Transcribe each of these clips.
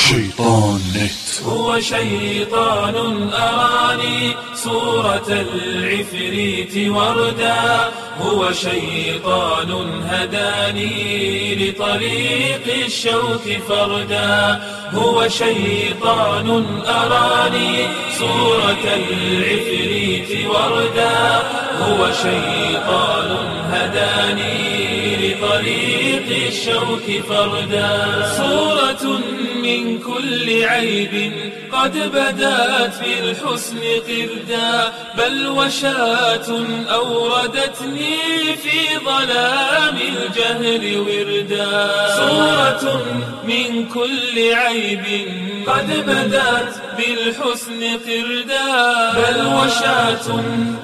شيطان نت. هو شيطان أراني صورة العفريت وردا، هو شيطان هداني لطريق الشوك فردا، هو شيطان أراني صورة العفريت وردا، هو شيطان هداني لطريق الشوك فردا. صورة من كل عيب قد بدات في الحسن قردا، بل وشاة أوردتني في ظلام الجهل وردا. صورة من كل عيب قد بدات بالحسن قردا، بل وشاة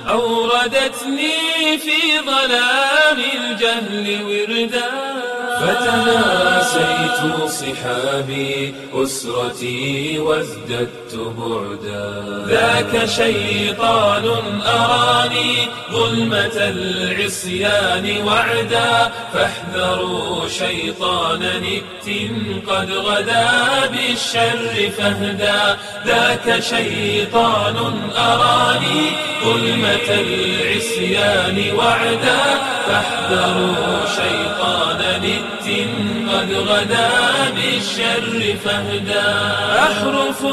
أوردتني في ظلام الجهل وردا. فتناسيت صحابي أسرتي وازددت بعدا، ذاك شيطان أراني ظلمة العصيان وعدا، فاحذروا شيطان نت قد غدا بالشر فاهدا. ذاك شيطان أراني ظلمة العصيان وعدا، فاحذروا شيطان نت قد غدا بالشر فاهدا. أحرف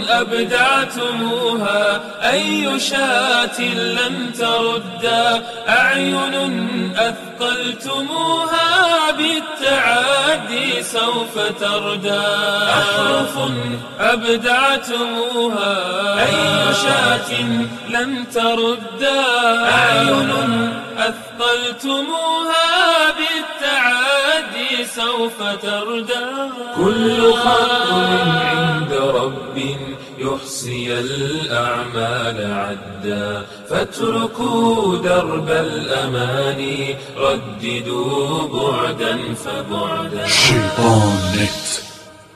أبدعتموها أي شاة لن تردا، أعين أثقلتموها بالتعدي سوف تردى. أحرف أبدعتموها أي شاة لن تردا، أعين أثقلتموها بالتعدي سوف تردى. كل خلق عند رب يحصي الأعمال عدا، فاتركوا درب الأماني رددوا بعدا فبعدا. شيطان نت.